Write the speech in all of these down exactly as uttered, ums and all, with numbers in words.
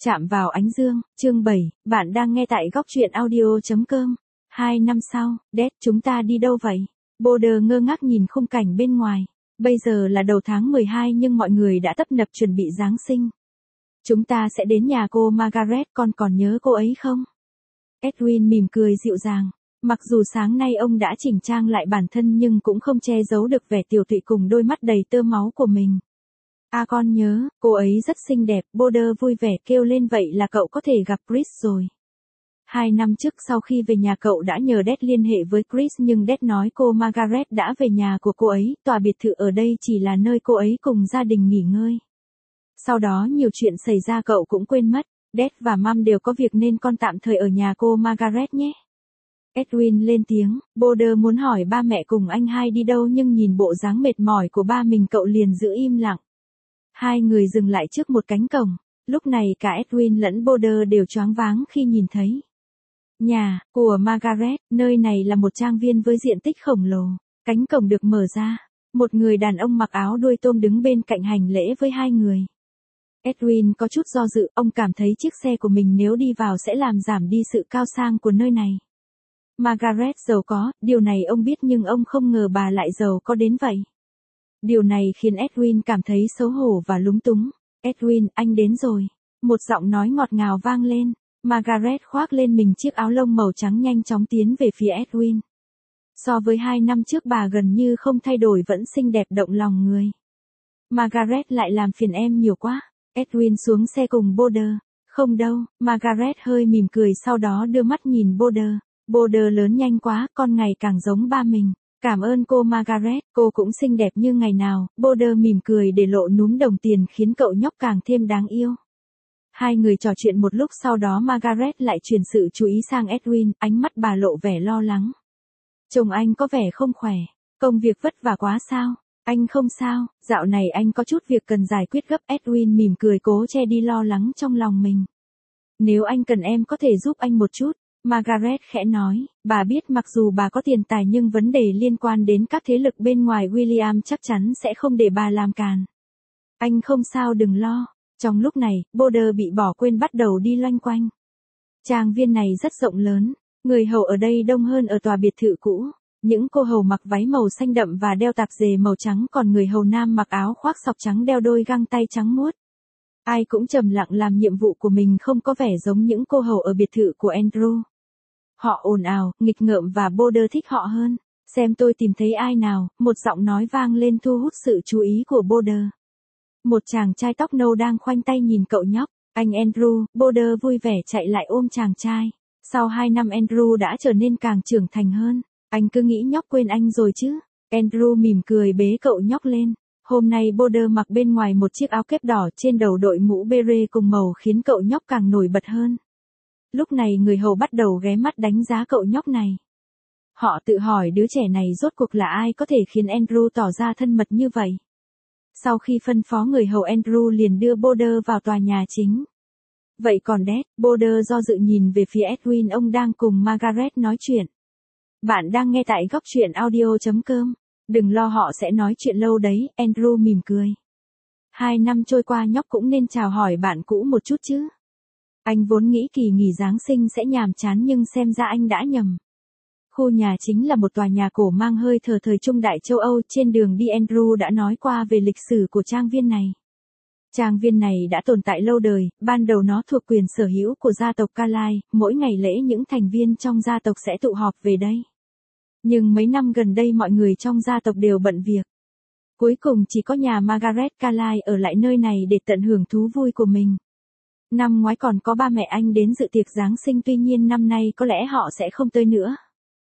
Chạm vào ánh dương, chương bảy, bạn đang nghe tại góc truyện audio.com. Hai năm sau, Dad, chúng ta đi đâu vậy? Boulder ngơ ngác nhìn khung cảnh bên ngoài. Bây giờ là đầu tháng mười hai nhưng mọi người đã tấp nập chuẩn bị Giáng sinh. Chúng ta sẽ đến nhà cô Margaret, con còn nhớ cô ấy không? Edwin mỉm cười dịu dàng. Mặc dù sáng nay ông đã chỉnh trang lại bản thân nhưng cũng không che giấu được vẻ tiều tụy cùng đôi mắt đầy tơ máu của mình. À con nhớ, cô ấy rất xinh đẹp, Boulder vui vẻ kêu lên, vậy là cậu có thể gặp Chris rồi. Hai năm trước sau khi về nhà cậu đã nhờ Dad liên hệ với Chris nhưng Dad nói cô Margaret đã về nhà của cô ấy, tòa biệt thự ở đây chỉ là nơi cô ấy cùng gia đình nghỉ ngơi. Sau đó nhiều chuyện xảy ra cậu cũng quên mất, Dad và Mom đều có việc nên con tạm thời ở nhà cô Margaret nhé. Edwin lên tiếng, Boulder muốn hỏi ba mẹ cùng anh hai đi đâu nhưng nhìn bộ dáng mệt mỏi của ba mình cậu liền giữ im lặng. Hai người dừng lại trước một cánh cổng, lúc này cả Edwin lẫn Boulder đều choáng váng khi nhìn thấy. Nhà của Margaret, nơi này là một trang viên với diện tích khổng lồ, cánh cổng được mở ra, một người đàn ông mặc áo đuôi tôm đứng bên cạnh hành lễ với hai người. Edwin có chút do dự, ông cảm thấy chiếc xe của mình nếu đi vào sẽ làm giảm đi sự cao sang của nơi này. Margaret giàu có, điều này ông biết nhưng ông không ngờ bà lại giàu có đến vậy. Điều này khiến Edwin cảm thấy xấu hổ và lúng túng. Edwin, anh đến rồi. Một giọng nói ngọt ngào vang lên. Margaret khoác lên mình chiếc áo lông màu trắng nhanh chóng tiến về phía Edwin. So với hai năm trước bà gần như không thay đổi, vẫn xinh đẹp động lòng người. Margaret lại làm phiền em nhiều quá. Edwin xuống xe cùng Boulder. Không đâu, Margaret hơi mỉm cười sau đó đưa mắt nhìn Boulder. Boulder lớn nhanh quá, con ngày càng giống ba mình. Cảm ơn cô Margaret, cô cũng xinh đẹp như ngày nào. Boulder mỉm cười để lộ núm đồng tiền khiến cậu nhóc càng thêm đáng yêu. Hai người trò chuyện một lúc sau đó Margaret lại chuyển sự chú ý sang Edwin, ánh mắt bà lộ vẻ lo lắng. Chồng anh có vẻ không khỏe, công việc vất vả quá sao? Anh không sao, dạo này anh có chút việc cần giải quyết gấp. Edwin mỉm cười cố che đi lo lắng trong lòng mình. Nếu anh cần em có thể giúp anh một chút. Margaret khẽ nói, bà biết mặc dù bà có tiền tài nhưng vấn đề liên quan đến các thế lực bên ngoài William chắc chắn sẽ không để bà làm càn. Anh không sao, đừng lo. Trong lúc này, Boulder bị bỏ quên bắt đầu đi loanh quanh. Trang viên này rất rộng lớn, người hầu ở đây đông hơn ở tòa biệt thự cũ. Những cô hầu mặc váy màu xanh đậm và đeo tạp dề màu trắng, còn người hầu nam mặc áo khoác sọc trắng đeo đôi găng tay trắng muốt. Ai cũng trầm lặng làm nhiệm vụ của mình, không có vẻ giống những cô hầu ở biệt thự của Andrew. Họ ồn ào, nghịch ngợm và Boulder thích họ hơn. Xem tôi tìm thấy ai nào, một giọng nói vang lên thu hút sự chú ý của Boulder. Một chàng trai tóc nâu đang khoanh tay nhìn cậu nhóc. Anh Andrew, Boulder vui vẻ chạy lại ôm chàng trai. Sau hai năm Andrew đã trở nên càng trưởng thành hơn. Anh cứ nghĩ nhóc quên anh rồi chứ. Andrew mỉm cười bế cậu nhóc lên. Hôm nay Boulder mặc bên ngoài một chiếc áo kép đỏ, trên đầu đội mũ beret cùng màu khiến cậu nhóc càng nổi bật hơn. Lúc này người hầu bắt đầu ghé mắt đánh giá cậu nhóc này. Họ tự hỏi đứa trẻ này rốt cuộc là ai có thể khiến Andrew tỏ ra thân mật như vậy. Sau khi phân phó người hầu, Andrew liền đưa Boulder vào tòa nhà chính. Vậy còn Dad? Boulder do dự nhìn về phía Edwin, ông đang cùng Margaret nói chuyện. Bạn đang nghe tại góc truyện audio.com. Đừng lo, họ sẽ nói chuyện lâu đấy, Andrew mỉm cười. Hai năm trôi qua nhóc cũng nên chào hỏi bạn cũ một chút chứ. Anh vốn nghĩ kỳ nghỉ Giáng sinh sẽ nhàm chán nhưng xem ra anh đã nhầm. Khu nhà chính là một tòa nhà cổ mang hơi thở thời trung đại châu Âu. Trên đường đi Andrew đã nói qua về lịch sử của trang viên này. Trang viên này đã tồn tại lâu đời, ban đầu nó thuộc quyền sở hữu của gia tộc Carlyle, mỗi ngày lễ những thành viên trong gia tộc sẽ tụ họp về đây. Nhưng mấy năm gần đây mọi người trong gia tộc đều bận việc. Cuối cùng chỉ có nhà Margaret Carlyle ở lại nơi này để tận hưởng thú vui của mình. Năm ngoái còn có ba mẹ anh đến dự tiệc Giáng sinh, tuy nhiên năm nay có lẽ họ sẽ không tới nữa.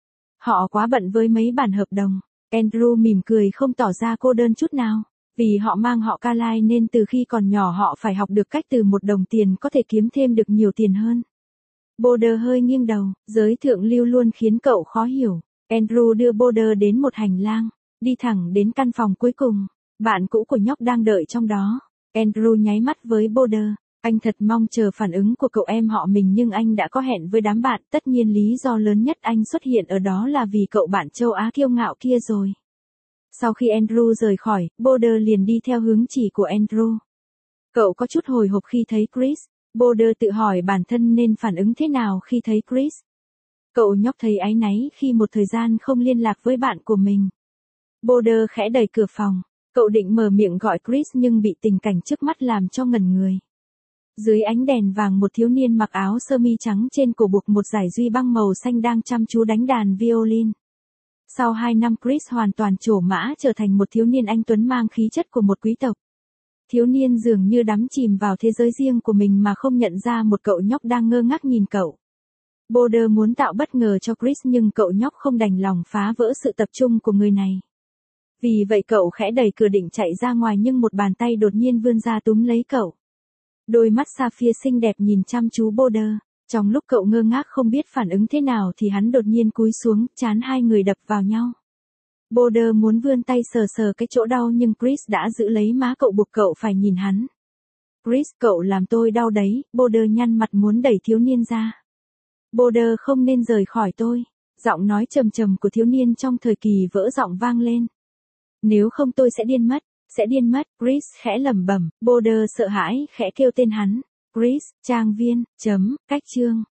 Họ quá bận với mấy bản hợp đồng. Andrew mỉm cười không tỏ ra cô đơn chút nào. Vì họ mang họ Carlyle nên từ khi còn nhỏ họ phải học được cách từ một đồng tiền có thể kiếm thêm được nhiều tiền hơn. Boulder hơi nghiêng đầu, giới thượng lưu luôn khiến cậu khó hiểu. Andrew đưa Boulder đến một hành lang, đi thẳng đến căn phòng cuối cùng. Bạn cũ của nhóc đang đợi trong đó. Andrew nháy mắt với Boulder. Anh thật mong chờ phản ứng của cậu em họ mình nhưng anh đã có hẹn với đám bạn. Tất nhiên lý do lớn nhất anh xuất hiện ở đó là vì cậu bạn châu Á kiêu ngạo kia rồi. Sau khi Andrew rời khỏi, Boulder liền đi theo hướng chỉ của Andrew. Cậu có chút hồi hộp khi thấy Chris. Boulder tự hỏi bản thân nên phản ứng thế nào khi thấy Chris. Cậu nhóc thấy áy náy khi một thời gian không liên lạc với bạn của mình. Boulder khẽ đẩy cửa phòng. Cậu định mở miệng gọi Chris nhưng bị tình cảnh trước mắt làm cho ngẩn người. Dưới ánh đèn vàng một thiếu niên mặc áo sơ mi trắng trên cổ buộc một dải duy băng màu xanh đang chăm chú đánh đàn violin. Sau hai năm Chris hoàn toàn trổ mã trở thành một thiếu niên anh tuấn mang khí chất của một quý tộc. Thiếu niên dường như đắm chìm vào thế giới riêng của mình mà không nhận ra một cậu nhóc đang ngơ ngác nhìn cậu. Boulder muốn tạo bất ngờ cho Chris nhưng cậu nhóc không đành lòng phá vỡ sự tập trung của người này. Vì vậy cậu khẽ đẩy cửa định chạy ra ngoài nhưng một bàn tay đột nhiên vươn ra túm lấy cậu. Đôi mắt sapphire xinh đẹp nhìn chăm chú Boulder. Trong lúc cậu ngơ ngác không biết phản ứng thế nào thì hắn đột nhiên cúi xuống, trán hai người đập vào nhau. Boulder muốn vươn tay sờ sờ cái chỗ đau nhưng Chris đã giữ lấy má cậu buộc cậu phải nhìn hắn. Chris, cậu làm tôi đau đấy, Boulder nhăn mặt muốn đẩy thiếu niên ra. Boulder không nên rời khỏi tôi. Giọng nói trầm trầm của thiếu niên trong thời kỳ vỡ giọng vang lên. Nếu không tôi sẽ điên mất, sẽ điên mất, Chris khẽ lẩm bẩm, Boulder sợ hãi khẽ kêu tên hắn. Chris, trang viên, chấm, cách chương.